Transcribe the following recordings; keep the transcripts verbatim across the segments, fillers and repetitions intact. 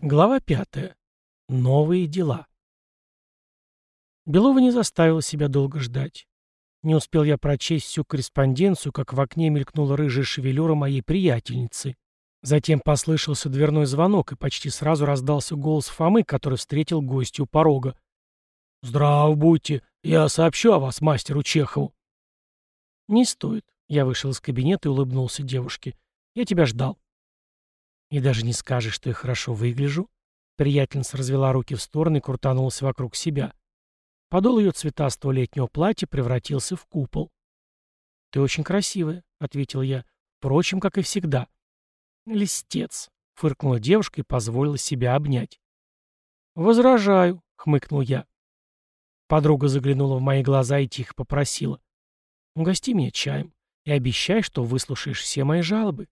Глава пятая. Новые дела. Белова не заставила себя долго ждать. Не успел я прочесть всю корреспонденцию, как в окне мелькнула рыжая шевелюра моей приятельницы. Затем послышался дверной звонок, и почти сразу раздался голос Фомы, который встретил гостью у порога. «Здрав будьте! Я сообщу о вас мастеру Чехову». «Не стоит». Я вышел из кабинета и улыбнулся девушке. «Я тебя ждал». «И даже не скажешь, что я хорошо выгляжу?» Приятельница развела руки в стороны и крутанулась вокруг себя. Подол ее цветастого летнего платья превратился в купол. «Ты очень красивая», — ответил я. «Впрочем, как и всегда». «Листец», — фыркнула девушка и позволила себя обнять. «Возражаю», — хмыкнул я. Подруга заглянула в мои глаза и тихо попросила. «Угости меня чаем и обещай, что выслушаешь все мои жалобы».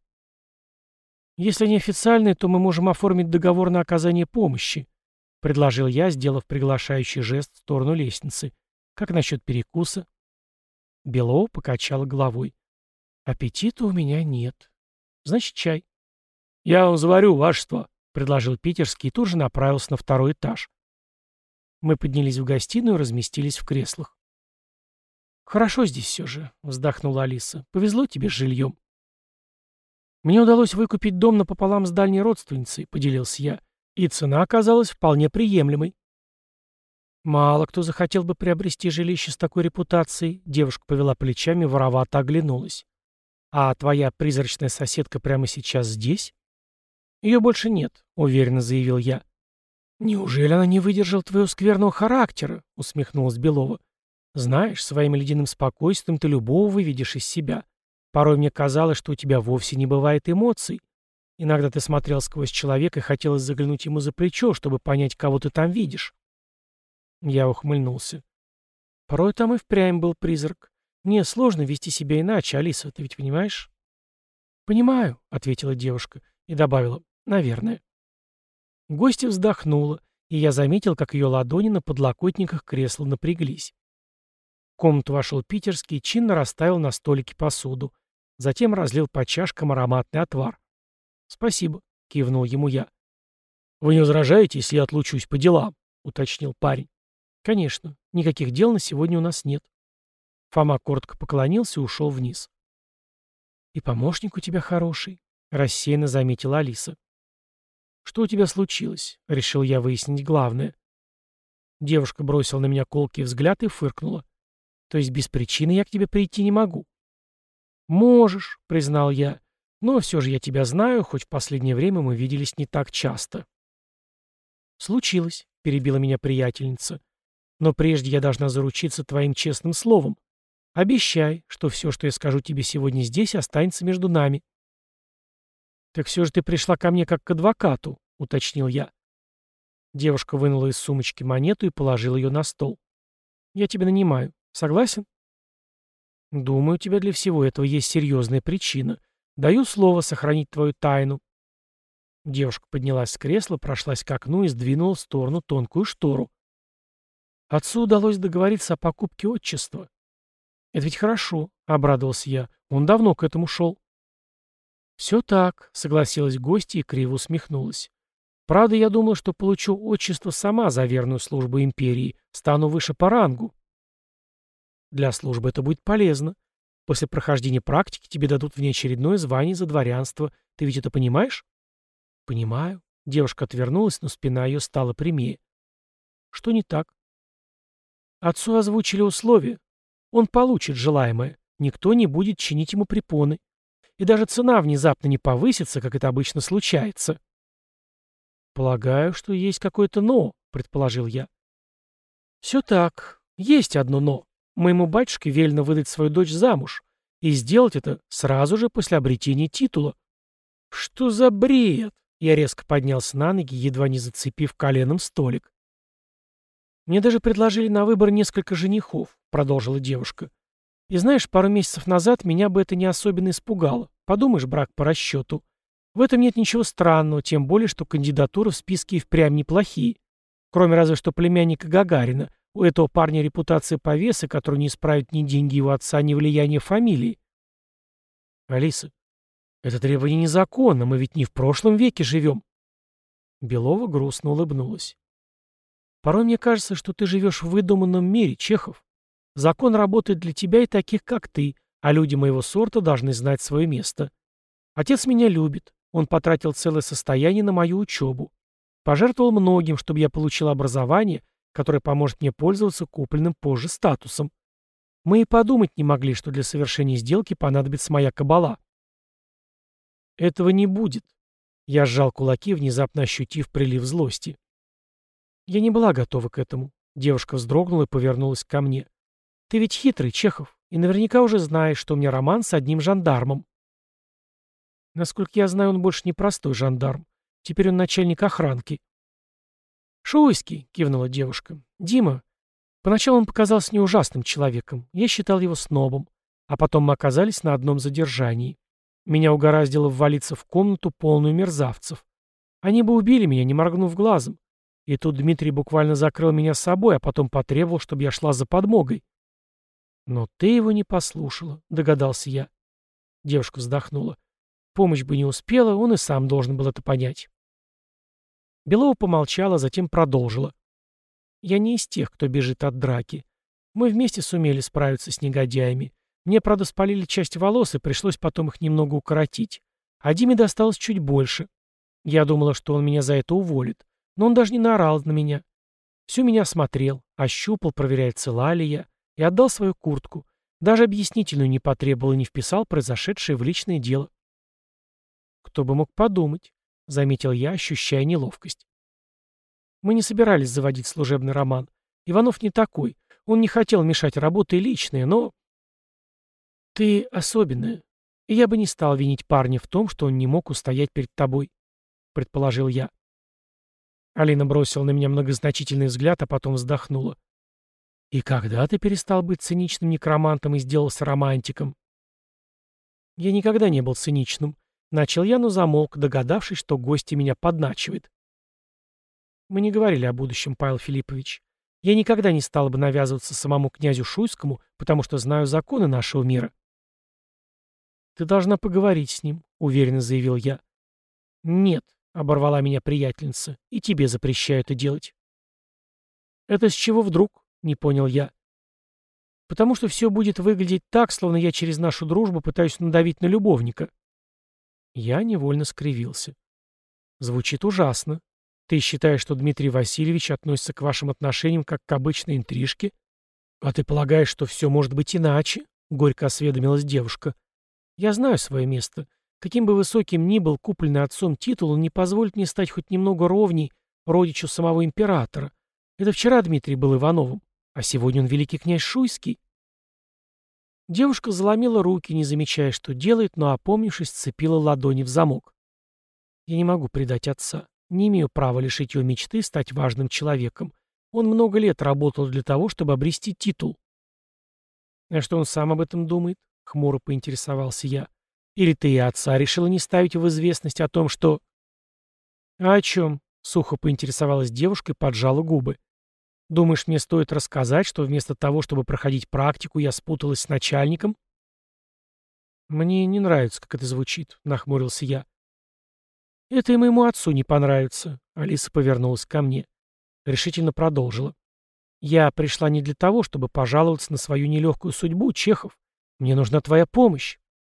«Если не официальные, то мы можем оформить договор на оказание помощи», — предложил я, сделав приглашающий жест в сторону лестницы. «Как насчет перекуса?» Белова покачала головой. «Аппетита у меня нет. Значит, чай». «Я вам заварю, вашество», — предложил питерский и тут же направился на второй этаж. Мы поднялись в гостиную и разместились в креслах. «Хорошо здесь все же», — вздохнула Алиса. «Повезло тебе с жильем». «Мне удалось выкупить дом напополам с дальней родственницей», — поделился я, и цена оказалась вполне приемлемой. «Мало кто захотел бы приобрести жилище с такой репутацией», — девушка повела плечами, воровато оглянулась. «А твоя призрачная соседка прямо сейчас здесь?» «Ее больше нет», — уверенно заявил я. «Неужели она не выдержала твоего скверного характера?» — усмехнулась Белова. «Знаешь, своим ледяным спокойствием ты любого выведешь из себя. Порой мне казалось, что у тебя вовсе не бывает эмоций. Иногда ты смотрел сквозь человека и хотелось заглянуть ему за плечо, чтобы понять, кого ты там видишь». Я ухмыльнулся. Порой там и впрямь был призрак. Мне сложно вести себя иначе, Алиса, ты ведь понимаешь? «Понимаю», — ответила девушка и добавила, «наверное». Гостья вздохнула, и я заметил, как ее ладони на подлокотниках кресла напряглись. В комнату вошел питерский и чинно расставил на столике посуду. Затем разлил по чашкам ароматный отвар. «Спасибо», — кивнул ему я. «Вы не возражаете, если я отлучусь по делам?» — уточнил парень. «Конечно, никаких дел на сегодня у нас нет». Фома коротко поклонился и ушел вниз. «И помощник у тебя хороший», — рассеянно заметила Алиса. «Что у тебя случилось?» — решил я выяснить главное. Девушка бросила на меня колкий взгляд и фыркнула. «То есть без причины я к тебе прийти не могу?» «Можешь», — признал я, — «но все же я тебя знаю, хоть в последнее время мы виделись не так часто». «Случилось», — перебила меня приятельница. «Но прежде я должна заручиться твоим честным словом. Обещай, что все, что я скажу тебе сегодня здесь, останется между нами». «Так все же ты пришла ко мне как к адвокату», — уточнил я. Девушка вынула из сумочки монету и положила ее на стол. «Я тебя нанимаю. Согласен?» «Думаю, у тебя для всего этого есть серьезная причина. Даю слово сохранить твою тайну». Девушка поднялась с кресла, прошлась к окну и сдвинула в сторону тонкую штору. «Отцу удалось договориться о покупке отчества». «Это ведь хорошо», — обрадовался я. «Он давно к этому шел». «Все так», — согласилась гостья и криво усмехнулась. «Правда, я думала, что получу отчество сама за верную службу империи, стану выше по рангу». «Для службы это будет полезно. После прохождения практики тебе дадут внеочередное звание за дворянство. Ты ведь это понимаешь?» «Понимаю». Девушка отвернулась, но спина ее стала прямее. «Что не так?» «Отцу озвучили условия. Он получит желаемое. Никто не будет чинить ему препоны. И даже цена внезапно не повысится, как это обычно случается». «Полагаю, что есть какое-то «но», — предположил я. «Все так. Есть одно «но». Моему батюшке велено выдать свою дочь замуж, и сделать это сразу же после обретения титула». «Что за бред?» Я резко поднялся на ноги, едва не зацепив коленом столик. «Мне даже предложили на выбор несколько женихов», — продолжила девушка. «И знаешь, пару месяцев назад меня бы это не особенно испугало. Подумаешь, брак по расчету. В этом нет ничего странного, тем более, что кандидатуры в списке и впрямь неплохие. Кроме разве что племянника Гагарина. У этого парня репутация повесы, которую не исправят ни деньги его отца, ни влияние фамилии». «Алиса, это требование незаконно, мы ведь не в прошлом веке живем». Белова грустно улыбнулась. Порой мне кажется, что ты живешь в выдуманном мире, Чехов. Закон работает для тебя и таких, как ты, а люди моего сорта должны знать свое место. Отец меня любит. Он потратил целое состояние на мою учебу. Пожертвовал многим, чтобы я получил образование, которое поможет мне пользоваться купленным позже статусом. Мы и подумать не могли, что для совершения сделки понадобится моя кабала. Этого не будет. Я сжал кулаки, внезапно ощутив прилив злости. Я не была готова к этому. Девушка вздрогнула и повернулась ко мне. Ты ведь хитрый, Чехов, и наверняка уже знаешь, что у меня роман с одним жандармом. Насколько я знаю, он больше не простой жандарм. Теперь он начальник охранки. «Шуйский», — кивнула девушка. «Дима. Поначалу он показался мне ужасным человеком. Я считал его снобом. А потом мы оказались на одном задержании. Меня угораздило ввалиться в комнату, полную мерзавцев. Они бы убили меня, не моргнув глазом. И тут Дмитрий буквально закрыл меня с собой, а потом потребовал, чтобы я шла за подмогой». «Но ты его не послушала», — догадался я. Девушка вздохнула. Помощь бы не успела, он и сам должен был это понять. Белова помолчала, затем продолжила. Я не из тех, кто бежит от драки. Мы вместе сумели справиться с негодяями. Мне, правда, спалили часть волос, и пришлось потом их немного укоротить. А Диме досталось чуть больше. Я думала, что он меня за это уволит. Но он даже не наорал на меня. Всю меня осмотрел, ощупал, проверяя, цела ли я, и отдал свою куртку. Даже объяснительную не потребовал и не вписал произошедшее в личное дело. «Кто бы мог подумать», — заметил я, ощущая неловкость. Мы не собирались заводить служебный роман. Иванов не такой. Он не хотел мешать работе и личное, но... Ты особенная. И я бы не стал винить парня в том, что он не мог устоять перед тобой, — предположил я. Алина бросила на меня многозначительный взгляд, а потом вздохнула. «И когда ты перестал быть циничным некромантом и сделался романтиком?» «Я никогда не был циничным», — начал я, но замолк, догадавшись, что гостья меня подначивает. «Мы не говорили о будущем, Павел Филиппович. Я никогда не стал бы навязываться самому князю Шуйскому, потому что знаю законы нашего мира». «Ты должна поговорить с ним», — уверенно заявил я. «Нет», — оборвала меня приятельница, — «и тебе запрещаю это делать». «Это с чего вдруг?» — не понял я. «Потому что все будет выглядеть так, словно я через нашу дружбу пытаюсь надавить на любовника». Я невольно скривился. «Звучит ужасно. Ты считаешь, что Дмитрий Васильевич относится к вашим отношениям как к обычной интрижке? А ты полагаешь, что все может быть иначе?» — горько осведомилась девушка. «Я знаю свое место. Каким бы высоким ни был купленный отцом титул, он не позволит мне стать хоть немного ровней родичу самого императора. Это вчера Дмитрий был Ивановым, а сегодня он великий князь Шуйский». Девушка заломила руки, не замечая, что делает, но, опомнившись, сцепила ладони в замок. «Я не могу предать отца. Не имею права лишить его мечты стать важным человеком. Он много лет работал для того, чтобы обрести титул». «А что он сам об этом думает?» — хмуро поинтересовался я. «Или ты и отца решила не ставить в известность о том, что...» «А о чем?» — сухо поинтересовалась девушка и поджала губы. «Думаешь, мне стоит рассказать, что вместо того, чтобы проходить практику, я спуталась с начальником?» «Мне не нравится, как это звучит», — нахмурился я. «Это и моему отцу не понравится», — Алиса повернулась ко мне. Решительно продолжила. «Я пришла не для того, чтобы пожаловаться на свою нелегкую судьбу, Чехов. Мне нужна твоя помощь».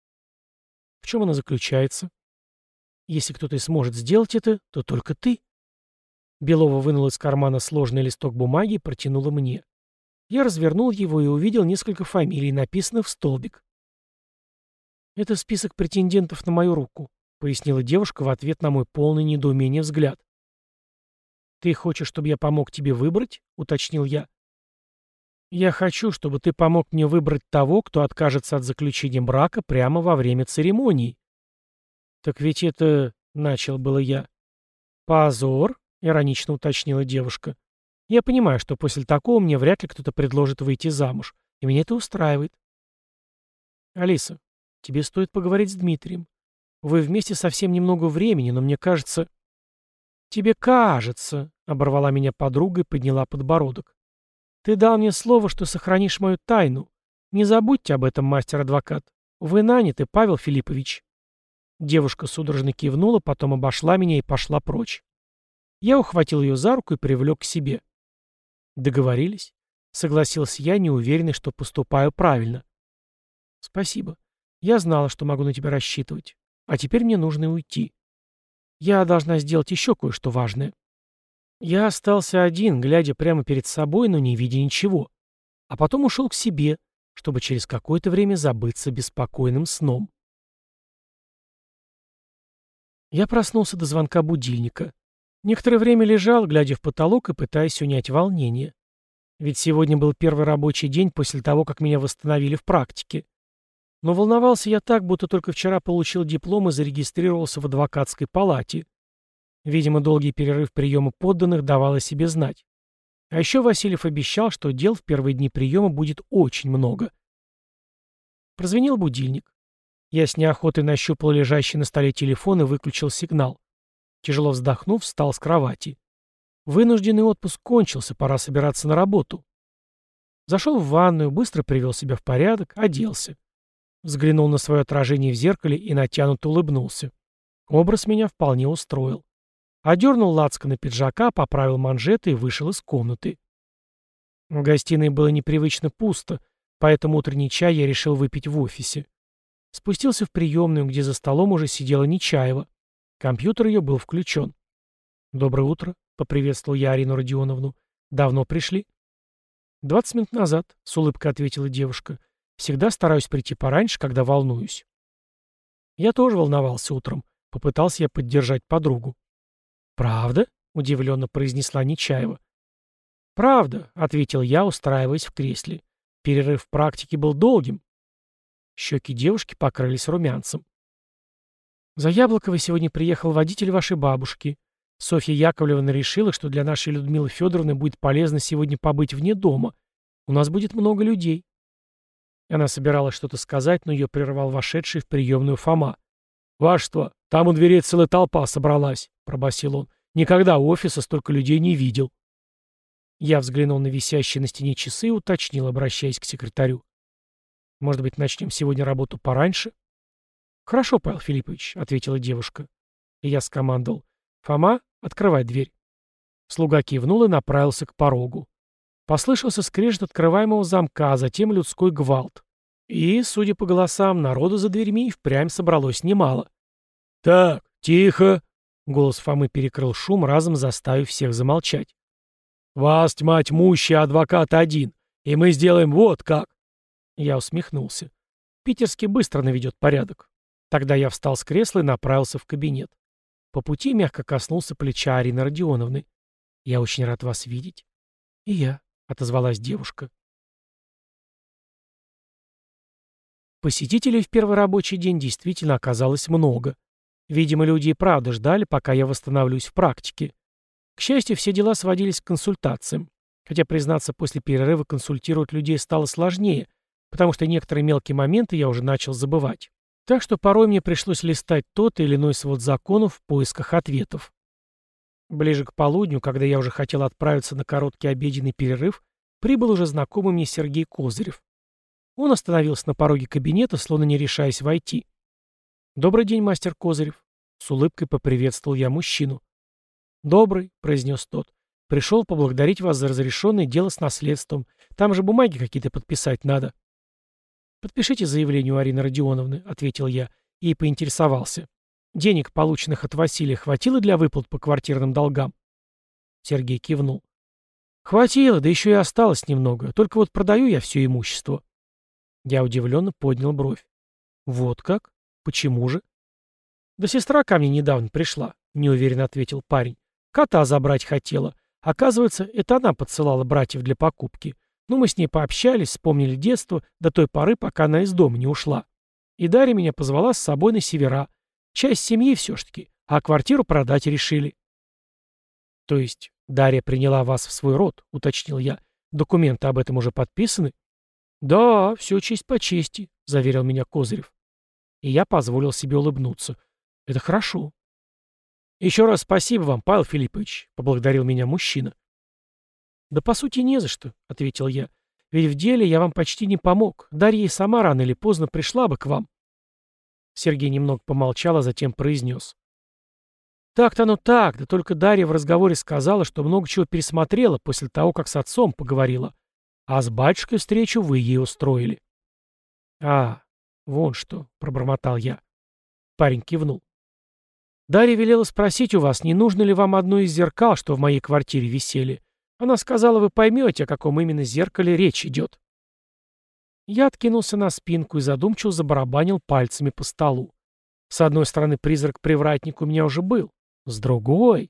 «В чем она заключается?» «Если кто-то и сможет сделать это, то только ты». Белова вынула из кармана сложный листок бумаги и протянула мне. Я развернул его и увидел несколько фамилий, написанных в столбик. «Это список претендентов на мою руку», — пояснила девушка в ответ на мой полный недоумение взгляд. «Ты хочешь, чтобы я помог тебе выбрать?» — уточнил я. «Я хочу, чтобы ты помог мне выбрать того, кто откажется от заключения брака прямо во время церемонии». «Так ведь это...» — начал было я. «Позор», — иронично уточнила девушка. «Я понимаю, что после такого мне вряд ли кто-то предложит выйти замуж, и меня это устраивает». «Алиса, тебе стоит поговорить с Дмитрием. Вы вместе совсем немного времени, но мне кажется...» «Тебе кажется», — оборвала меня подруга и подняла подбородок. «Ты дал мне слово, что сохранишь мою тайну. Не забудьте об этом, мастер-адвокат. Вы наняты, Павел Филиппович». Девушка судорожно кивнула, потом обошла меня и пошла прочь. Я ухватил ее за руку и привлек к себе. «Договорились?» — согласился я, неуверенный, что поступаю правильно. «Спасибо. Я знала, что могу на тебя рассчитывать. А теперь мне нужно уйти. Я должна сделать еще кое-что важное». Я остался один, глядя прямо перед собой, но не видя ничего. А потом ушел к себе, чтобы через какое-то время забыться беспокойным сном. Я проснулся до звонка будильника. Некоторое время лежал, глядя в потолок и пытаясь унять волнение. Ведь сегодня был первый рабочий день после того, как меня восстановили в практике. Но волновался я так, будто только вчера получил диплом и зарегистрировался в адвокатской палате. Видимо, долгий перерыв приема подданных давал о себе знать. А еще Васильев обещал, что дел в первые дни приема будет очень много. Прозвенел будильник. Я с неохотой нащупал лежащий на столе телефон и выключил сигнал. Тяжело вздохнув, встал с кровати. Вынужденный отпуск кончился, пора собираться на работу. Зашел в ванную, быстро привел себя в порядок, оделся. Взглянул на свое отражение в зеркале и натянуто улыбнулся. Образ меня вполне устроил. Одернул лацканы пиджака, поправил манжеты и вышел из комнаты. В гостиной было непривычно пусто, поэтому утренний чай я решил выпить в офисе. Спустился в приемную, где за столом уже сидела Нечаева. Компьютер ее был включен. «Доброе утро», — поприветствовал я Арину Родионовну. «Давно пришли?» «Двадцать минут назад», — с улыбкой ответила девушка. «Всегда стараюсь прийти пораньше, когда волнуюсь». Я тоже волновался утром. Попытался я поддержать подругу. «Правда?» — удивленно произнесла Нечаева. «Правда», — ответил я, устраиваясь в кресле. Перерыв в практике был долгим. Щеки девушки покрылись румянцем. «За Яблоковой сегодня приехал водитель вашей бабушки. Софья Яковлевна решила, что для нашей Людмилы Федоровны будет полезно сегодня побыть вне дома. У нас будет много людей». Она собиралась что-то сказать, но ее прервал вошедший в приемную Фома. «Вашество, там у дверей целая толпа собралась», — пробасил он. «Никогда у офиса столько людей не видел». Я взглянул на висящие на стене часы и уточнил, обращаясь к секретарю. «Может быть, начнем сегодня работу пораньше?» «Хорошо, Павел Филиппович», — ответила девушка. И я скомандовал. «Фома, открывай дверь». Слуга кивнул и направился к порогу. Послышался скрежет открываемого замка, а затем людской гвалт. И, судя по голосам, народу за дверьми впрямь собралось немало. «Так, тихо!» — голос Фомы перекрыл шум, разом заставив всех замолчать. «Вас, тьма тьмущая, адвокат один, и мы сделаем вот как!» Я усмехнулся. Питерский быстро наведет порядок. Тогда я встал с кресла и направился в кабинет. По пути мягко коснулся плеча Арины Родионовны. «Я очень рад вас видеть». «И я», — отозвалась девушка. Посетителей в первый рабочий день действительно оказалось много. Видимо, люди и правда ждали, пока я восстановлюсь в практике. К счастью, все дела сводились к консультациям. Хотя, признаться, после перерыва консультировать людей стало сложнее, потому что некоторые мелкие моменты я уже начал забывать. Так что порой мне пришлось листать тот или иной свод законов в поисках ответов. Ближе к полудню, когда я уже хотел отправиться на короткий обеденный перерыв, прибыл уже знакомый мне Сергей Козырев. Он остановился на пороге кабинета, словно не решаясь войти. «Добрый день, мастер Козырев», — с улыбкой поприветствовал я мужчину. «Добрый», — произнес тот. «Пришел поблагодарить вас за разрешенное дело с наследством. Там же бумаги какие-то подписать надо». «Подпишите заявление у Арины Родионовны», — ответил я, и поинтересовался. «Денег, полученных от Василия, хватило для выплат по квартирным долгам?» Сергей кивнул. «Хватило, да еще и осталось немного. Только вот продаю я все имущество». Я удивленно поднял бровь. «Вот как? Почему же?» «Да сестра ко мне недавно пришла», — неуверенно ответил парень. «Кота забрать хотела. Оказывается, это она подсылала братьев для покупки. Ну, мы с ней пообщались, вспомнили детство, до той поры, пока она из дома не ушла. И Дарья меня позвала с собой на севера. Часть семьи все-таки, а квартиру продать решили». «То есть Дарья приняла вас в свой род», — уточнил я. «Документы об этом уже подписаны?» «Да, все честь по чести», — заверил меня Козырев. И я позволил себе улыбнуться. «Это хорошо». «Еще раз спасибо вам, Павел Филиппович», — поблагодарил меня мужчина. «Да по сути не за что», — ответил я. «Ведь в деле я вам почти не помог. Дарья и сама рано или поздно пришла бы к вам». Сергей немного помолчал, а затем произнес. Так-то оно так, да только Дарья в разговоре сказала, что много чего пересмотрела после того, как с отцом поговорила. А с батюшкой встречу вы ей устроили. А, вон что, пробормотал я. Парень кивнул. Дарья велела спросить у вас, не нужно ли вам одно из зеркал, что в моей квартире висели. Она сказала, вы поймете, о каком именно зеркале речь идет. Я откинулся на спинку и задумчиво забарабанил пальцами по столу. С одной стороны, призрак-привратник у меня уже был. С другой...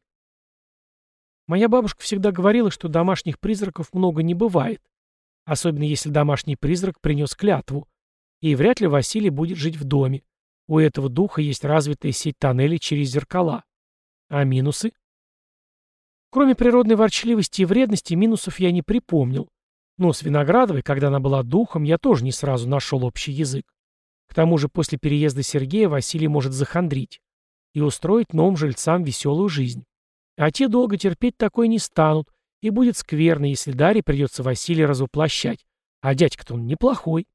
Моя бабушка всегда говорила, что домашних призраков много не бывает. Особенно если домашний призрак принес клятву. И вряд ли Василий будет жить в доме. У этого духа есть развитая сеть тоннелей через зеркала. А минусы? Кроме природной ворчливости и вредности, минусов я не припомнил. Но с Виноградовой, когда она была духом, я тоже не сразу нашел общий язык. К тому же после переезда Сергея Василий может захандрить и устроить новым жильцам веселую жизнь. А те долго терпеть такое не станут, и будет скверно, если Дарье придется Василия развоплощать. А дядька-то он неплохой.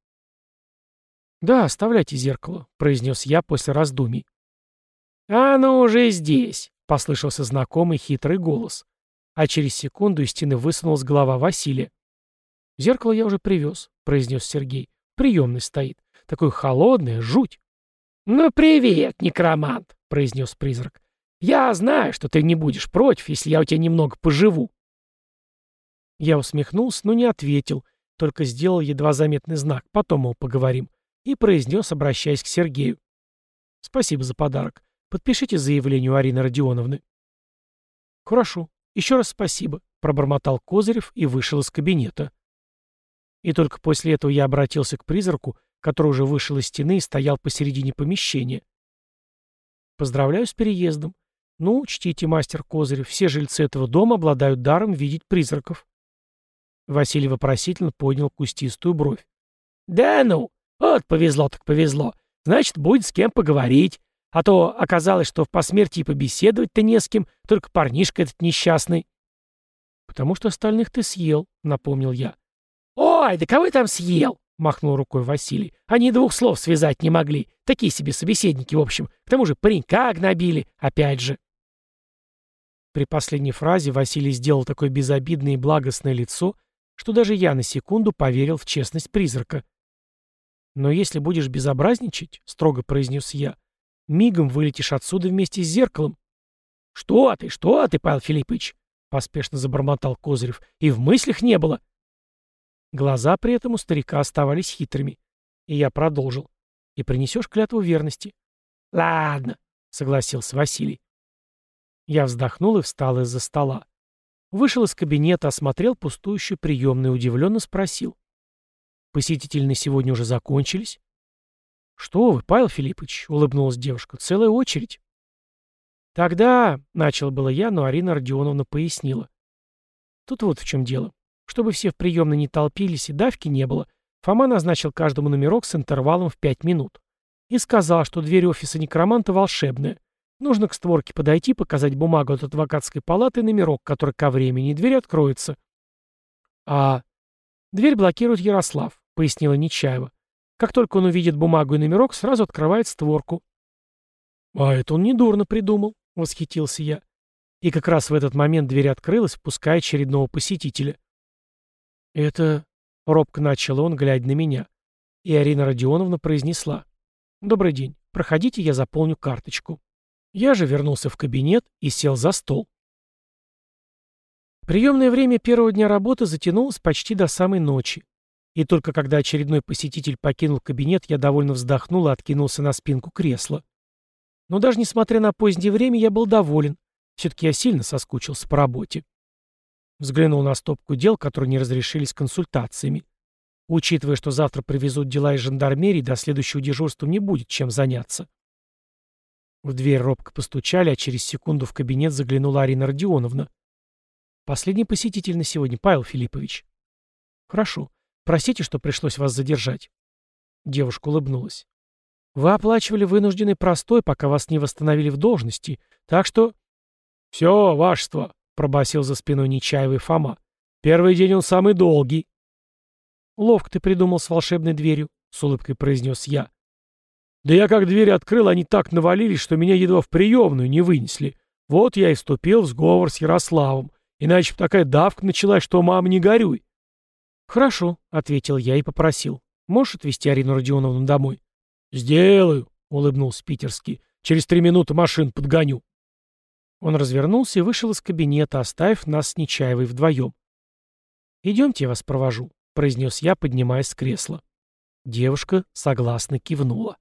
«Да, оставляйте зеркало», — произнес я после раздумий. «А оно уже здесь», — послышался знакомый хитрый голос. А через секунду из стены высунулась голова Василия. «Зеркало я уже привез», — произнес Сергей. «Приемный стоит. Такое холодное, жуть». «Ну привет, некромант», — произнес призрак. «Я знаю, что ты не будешь против, если я у тебя немного поживу». Я усмехнулся, но не ответил, только сделал едва заметный знак, потом, мол, поговорим, и произнес, обращаясь к Сергею. «Спасибо за подарок. Подпишите заявление у Арины Родионовны». «Хорошо. Еще раз спасибо», — пробормотал Козырев и вышел из кабинета. И только после этого я обратился к призраку, который уже вышел из стены и стоял посередине помещения. «Поздравляю с переездом. Ну, учтите, мастер Козырев, все жильцы этого дома обладают даром видеть призраков». Василий вопросительно поднял кустистую бровь. «Да ну, вот повезло так повезло. Значит, будет с кем поговорить. А то оказалось, что в посмертии побеседовать-то не с кем, только парнишка этот несчастный». «Потому что остальных ты съел», — напомнил я. «Ой, да кого я там съел?» — махнул рукой Василий. «Они двух слов связать не могли. Такие себе собеседники, в общем. К тому же паренька гнобили, опять же». При последней фразе Василий сделал такое безобидное и благостное лицо, что даже я на секунду поверил в честность призрака. «Но если будешь безобразничать, — строго произнес я, — мигом вылетишь отсюда вместе с зеркалом». «Что ты, что ты, Павел Филиппович?» — поспешно забормотал Козырев. «И в мыслях не было». Глаза при этом у старика оставались хитрыми. И я продолжил. «И принесешь клятву верности». «Ладно», — согласился Василий. Я вздохнул и встал из-за стола. Вышел из кабинета, осмотрел пустующую приемную и удивленно спросил. «Посетители на сегодня уже закончились?» «Что вы, Павел Филиппович?» — улыбнулась девушка. «Целая очередь». «Тогда...» — начал было я, но Арина Родионовна пояснила. «Тут вот в чем дело. Чтобы все в приемной не толпились и давки не было, Фома назначил каждому номерок с интервалом в пять минут. И сказал, что дверь офиса некроманта волшебная. Нужно к створке подойти, показать бумагу от адвокатской палаты и номерок, который ко времени, и дверь откроется». «А дверь блокирует Ярослав», — пояснила Нечаева. «Как только он увидит бумагу и номерок, сразу открывает створку». «А это он недурно придумал», — восхитился я. И как раз в этот момент дверь открылась, впуская очередного посетителя. «Это...» — робко начал он, глядя на меня. И Арина Родионовна произнесла. «Добрый день. Проходите, я заполню карточку». Я же вернулся в кабинет и сел за стол. Приемное время первого дня работы затянулось почти до самой ночи. И только когда очередной посетитель покинул кабинет, я довольно вздохнул и откинулся на спинку кресла. Но даже несмотря на позднее время, я был доволен. Все-таки я сильно соскучился по работе. Взглянул на стопку дел, которые не разрешились консультациями. Учитывая, что завтра привезут дела из жандармерии, до следующего дежурства не будет чем заняться. В дверь робко постучали, а через секунду в кабинет заглянула Арина Родионовна. «Последний посетитель на сегодня, Павел Филиппович». «Хорошо. Простите, что пришлось вас задержать». Девушка улыбнулась. «Вы оплачивали вынужденный простой, пока вас не восстановили в должности, так что...» «Все, вашество», — пробасил за спиной Нечаевой Фома. «Первый день он самый долгий». «Ловко ты придумал с волшебной дверью», — с улыбкой произнес я. «Да я как дверь открыл, они так навалились, что меня едва в приемную не вынесли. Вот я и вступил в сговор с Ярославом. Иначе бы такая давка началась, что мама не горюй. «Хорошо», — ответил я и попросил. «Можешь отвезти Арину Родионовну домой?» «Сделаю», — улыбнулся Питерский. «Через три минуты машин подгоню». Он развернулся и вышел из кабинета, оставив нас с Нечаевой вдвоем. «Идемте, я вас провожу», — произнес я, поднимаясь с кресла. Девушка согласно кивнула.